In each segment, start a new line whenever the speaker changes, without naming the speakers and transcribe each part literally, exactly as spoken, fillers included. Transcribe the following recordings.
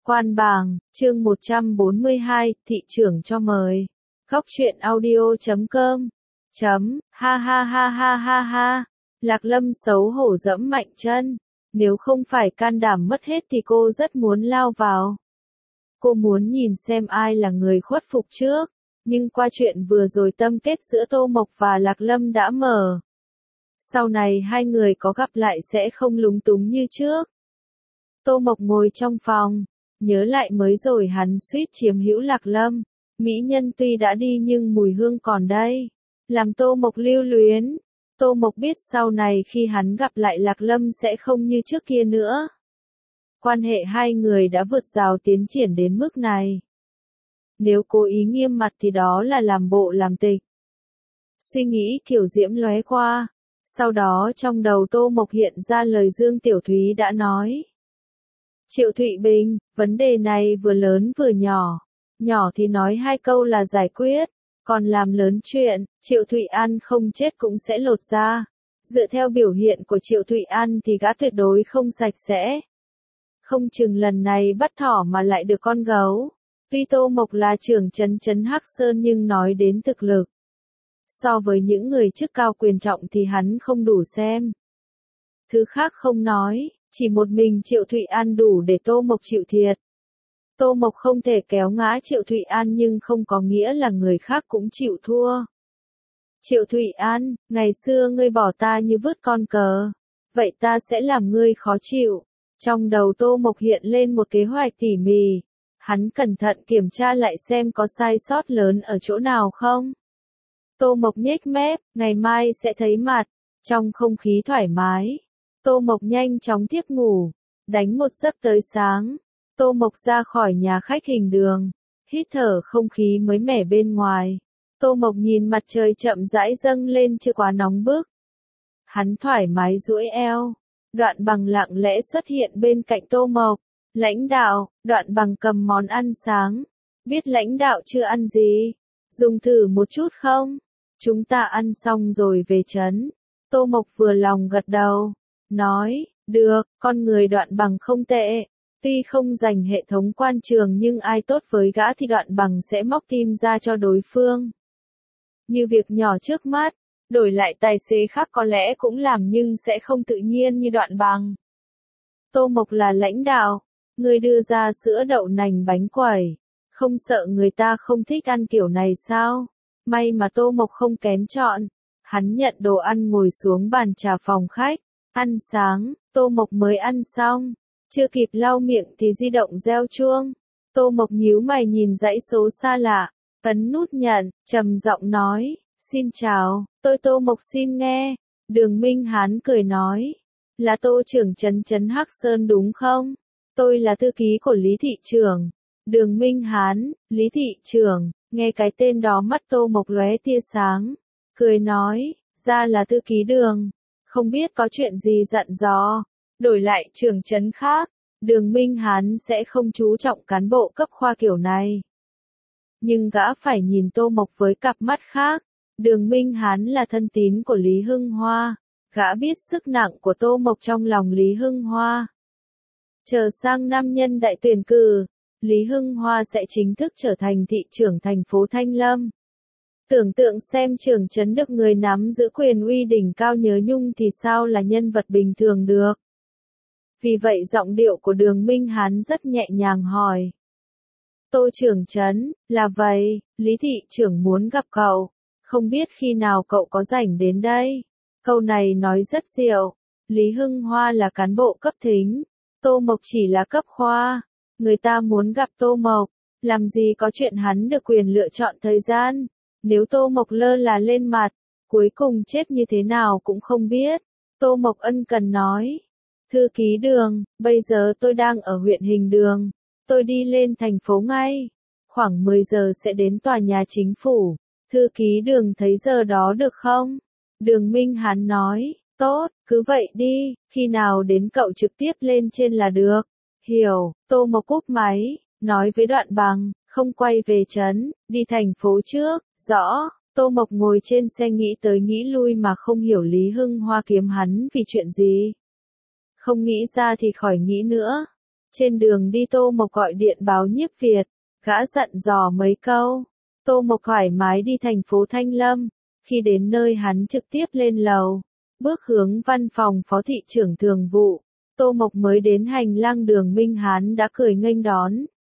Quan bảng, chương một trăm bốn mươi hai, thị trưởng cho mời. Góc truyện audio chấm com. Chấm, ha ha ha ha ha ha. Lạc Lâm xấu hổ giẫm mạnh chân. Nếu không phải can đảm mất hết thì cô rất muốn lao vào. Cô muốn nhìn xem ai là người khuất phục trước. Nhưng qua chuyện vừa rồi tâm kết giữa Tô Mộc và Lạc Lâm đã mở. Sau này hai người có gặp lại sẽ không lúng túng như trước. Tô Mộc ngồi trong phòng. Nhớ lại mới rồi hắn suýt chiếm hữu Lạc Lâm. Mỹ nhân tuy đã đi nhưng mùi hương còn đây. Làm Tô Mộc lưu luyến. Tô Mộc biết sau này khi hắn gặp lại Lạc Lâm sẽ không như trước kia nữa. Quan hệ hai người đã vượt rào tiến triển đến mức này. Nếu cố ý nghiêm mặt thì đó là làm bộ làm tịch. Suy nghĩ kiểu diễm lóe qua. Sau đó trong đầu Tô Mộc hiện ra lời Dương Tiểu Thúy đã nói. Triệu Thụy Bình, vấn đề này vừa lớn vừa nhỏ. Nhỏ thì nói hai câu là giải quyết. Còn làm lớn chuyện, Triệu Thụy An không chết cũng sẽ lột ra. Dựa theo biểu hiện của Triệu Thụy An thì gã tuyệt đối không sạch sẽ. Không chừng lần này bắt thỏ mà lại được con gấu. Tuy Tô Mộc là trưởng trấn trấn Hắc Sơn nhưng nói đến thực lực. So với những người chức cao quyền trọng thì hắn không đủ xem. Thứ khác không nói, chỉ một mình Triệu Thụy An đủ để Tô Mộc chịu thiệt. Tô Mộc không thể kéo ngã Triệu Thụy An nhưng không có nghĩa là người khác cũng chịu thua. Triệu Thụy An, ngày xưa ngươi bỏ ta như vứt con cờ. Vậy ta sẽ làm ngươi khó chịu. Trong đầu Tô Mộc hiện lên một kế hoạch tỉ mỉ. Hắn cẩn thận kiểm tra lại xem có sai sót lớn ở chỗ nào không. Tô Mộc nhếch mép, ngày mai sẽ thấy mặt. Trong không khí thoải mái. Tô Mộc nhanh chóng tiếp ngủ. Đánh một giấc tới sáng. Tô Mộc ra khỏi nhà khách hình đường. Hít thở không khí mới mẻ bên ngoài. Tô Mộc nhìn mặt trời chậm rãi dâng lên chưa quá nóng bức. Hắn thoải mái duỗi eo. Đoạn Bằng lặng lẽ xuất hiện bên cạnh Tô Mộc. Lãnh đạo, Đoạn Bằng cầm món ăn sáng. Biết lãnh đạo chưa ăn gì? Dùng thử một chút không? Chúng ta ăn xong rồi về trấn. Tô Mộc vừa lòng gật đầu. Nói, được, con người Đoạn Bằng không tệ. Tuy không dành hệ thống quan trường nhưng ai tốt với gã thì Đoạn Bằng sẽ móc tim ra cho đối phương. Như việc nhỏ trước mắt, đổi lại tài xế khác có lẽ cũng làm nhưng sẽ không tự nhiên như Đoạn Bằng. Tô Mộc là lãnh đạo, người đưa ra sữa đậu nành bánh quẩy, không sợ người ta không thích ăn kiểu này sao? May mà Tô Mộc không kén chọn, hắn nhận đồ ăn ngồi xuống bàn trà phòng khách, ăn sáng, Tô Mộc mới ăn xong. Chưa kịp lau miệng thì di động reo chuông. Tô Mộc nhíu mày nhìn dãy số xa lạ, ấn nút nhận, trầm giọng nói, xin chào, tôi Tô Mộc xin nghe. Đường Minh Hán cười nói, là Tô trưởng trấn trấn Hắc Sơn đúng không? Tôi là thư ký của Lý thị trưởng. Đường Minh Hán, Lý thị trưởng, nghe cái tên đó mắt Tô Mộc lóe tia sáng, cười nói, ra là thư ký Đường, không biết có chuyện gì dặn dò. Đổi lại trưởng trấn khác, Đường Minh Hán sẽ không chú trọng cán bộ cấp khoa kiểu này. Nhưng gã phải nhìn Tô Mộc với cặp mắt khác. Đường Minh Hán là thân tín của Lý Hưng Hoa. Gã biết sức nặng của Tô Mộc trong lòng Lý Hưng Hoa. Chờ sang năm nhân đại tuyển cử, Lý Hưng Hoa sẽ chính thức trở thành thị trưởng thành phố Thanh Lâm. Tưởng tượng xem trưởng trấn được người nắm giữ quyền uy đỉnh cao nhớ nhung thì sao là nhân vật bình thường được. Vì vậy giọng điệu của Đường Minh Hán rất nhẹ nhàng hỏi. Tô trưởng trấn, là vậy, Lý thị trưởng muốn gặp cậu, không biết khi nào cậu có rảnh đến đây. Câu này nói rất diệu, Lý Hưng Hoa là cán bộ cấp thính, Tô Mộc chỉ là cấp khoa, người ta muốn gặp Tô Mộc, làm gì có chuyện hắn được quyền lựa chọn thời gian, nếu Tô Mộc lơ là lên mặt, cuối cùng chết như thế nào cũng không biết. Tô Mộc ân cần nói. Thư ký Đường, bây giờ tôi đang ở huyện Hình Đường. Tôi đi lên thành phố ngay. Khoảng mười giờ sẽ đến tòa nhà chính phủ. Thư ký Đường thấy giờ đó được không? Đường Minh Hán nói, tốt, cứ vậy đi, khi nào đến cậu trực tiếp lên trên là được. Hiểu, Tô Mộc cúp máy, nói với Đoạn Bằng, không quay về trấn, đi thành phố trước, rõ. Tô Mộc ngồi trên xe nghĩ tới nghĩ lui mà không hiểu Lý Hưng Hoa kiếm hắn vì chuyện gì. Không nghĩ ra thì khỏi nghĩ nữa. Trên đường đi Tô Mộc gọi điện báo Nhiếp Việt, gã dặn dò mấy câu. Tô Mộc thoải mái đi thành phố Thanh Lâm, khi đến nơi hắn trực tiếp lên lầu, bước hướng văn phòng phó thị trưởng thường vụ. Tô Mộc mới đến hành lang Đường Minh Hán đã cười nghênh đón.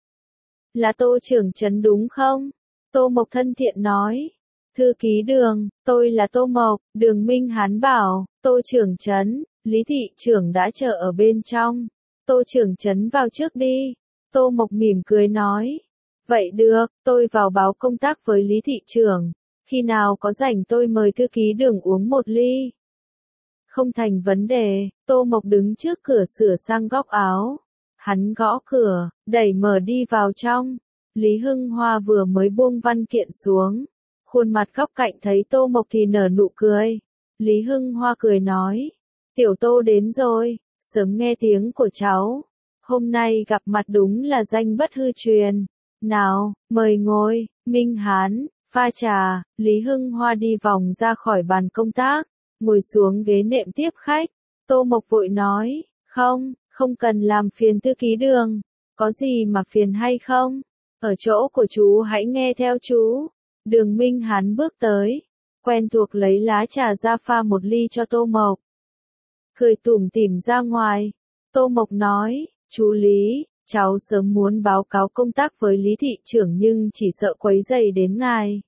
Là Tô trưởng trấn đúng không? Tô Mộc thân thiện nói. Thư ký Đường, tôi là Tô Mộc. Đường Minh Hán bảo, Tô trưởng trấn, Lý thị trưởng đã chờ ở bên trong. Tô trưởng trấn vào trước đi. Tô Mộc mỉm cười nói. Vậy được, tôi vào báo công tác với Lý thị trưởng. Khi nào có rảnh tôi mời thư ký Đường uống một ly. Không thành vấn đề. Tô Mộc đứng trước cửa sửa sang góc áo. Hắn gõ cửa, đẩy mở đi vào trong. Lý Hưng Hoa vừa mới buông văn kiện xuống. Khuôn mặt góc cạnh thấy Tô Mộc thì nở nụ cười. Lý Hưng Hoa cười nói. Tiểu Tô đến rồi, sớm nghe tiếng của cháu. Hôm nay gặp mặt đúng là danh bất hư truyền. Nào, mời ngồi. Minh Hán, pha trà. Lý Hưng Hoa đi vòng ra khỏi bàn công tác, ngồi xuống ghế nệm tiếp khách. Tô Mộc vội nói, không, không cần làm phiền thư ký Đường. Có gì mà phiền hay không? Ở chỗ của chú hãy nghe theo chú. Đường Minh Hán bước tới, quen thuộc lấy lá trà ra pha một ly cho Tô Mộc. Cười tủm tỉm ra ngoài. Tô Mộc nói, chú Lý, cháu sớm muốn báo cáo công tác với Lý thị trưởng nhưng chỉ sợ quấy rầy đến ngài.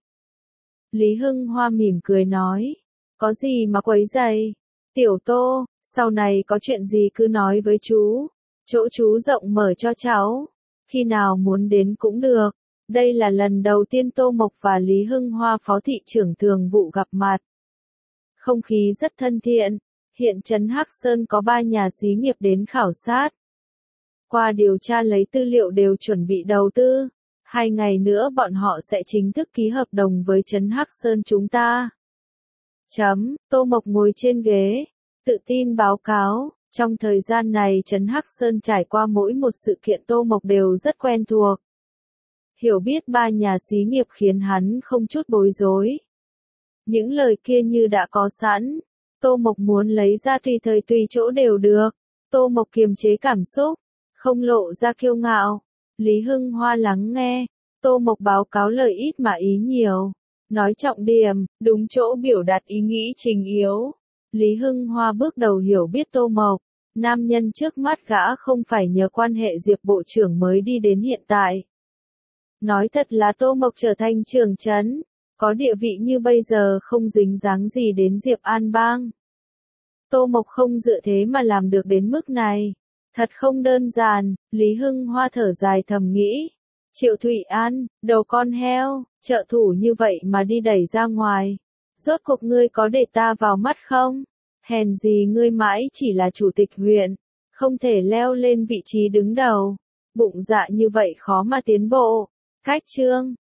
Lý Hưng Hoa mỉm cười nói, có gì mà quấy rầy? Tiểu Tô, sau này có chuyện gì cứ nói với chú. Chỗ chú rộng mở cho cháu. Khi nào muốn đến cũng được. Đây là lần đầu tiên Tô Mộc và Lý Hưng Hoa phó thị trưởng thường vụ gặp mặt. Không khí rất thân thiện. Hiện trấn Hắc Sơn có ba nhà xí nghiệp đến khảo sát. Qua điều tra lấy tư liệu đều chuẩn bị đầu tư. Hai ngày nữa bọn họ sẽ chính thức ký hợp đồng với trấn Hắc Sơn chúng ta. Chấm, Tô Mộc ngồi trên ghế, tự tin báo cáo. Trong thời gian này trấn Hắc Sơn trải qua mỗi một sự kiện Tô Mộc đều rất quen thuộc. Hiểu biết ba nhà xí nghiệp khiến hắn không chút bối rối. Những lời kia như đã có sẵn. Tô Mộc muốn lấy ra tùy thời tùy chỗ đều được. Tô Mộc kiềm chế cảm xúc, không lộ ra kiêu ngạo. Lý Hưng Hoa lắng nghe. Tô Mộc báo cáo lời ít mà ý nhiều. Nói trọng điểm, đúng chỗ biểu đạt ý nghĩ trình yếu. Lý Hưng Hoa bước đầu hiểu biết Tô Mộc. Nam nhân trước mắt gã không phải nhờ quan hệ Diệp Bộ trưởng mới đi đến hiện tại. Nói thật là Tô Mộc trở thành trưởng trấn, có địa vị như bây giờ không dính dáng gì đến Diệp An Bang. Tô Mộc không dựa thế mà làm được đến mức này. Thật không đơn giản, Lý Hưng Hoa thở dài thầm nghĩ. Triệu Thụy An, đầu con heo, trợ thủ như vậy mà đi đẩy ra ngoài. Rốt cuộc ngươi có để ta vào mắt không? Hèn gì ngươi mãi chỉ là chủ tịch huyện, không thể leo lên vị trí đứng đầu. Bụng dạ như vậy khó mà tiến bộ. Cách chương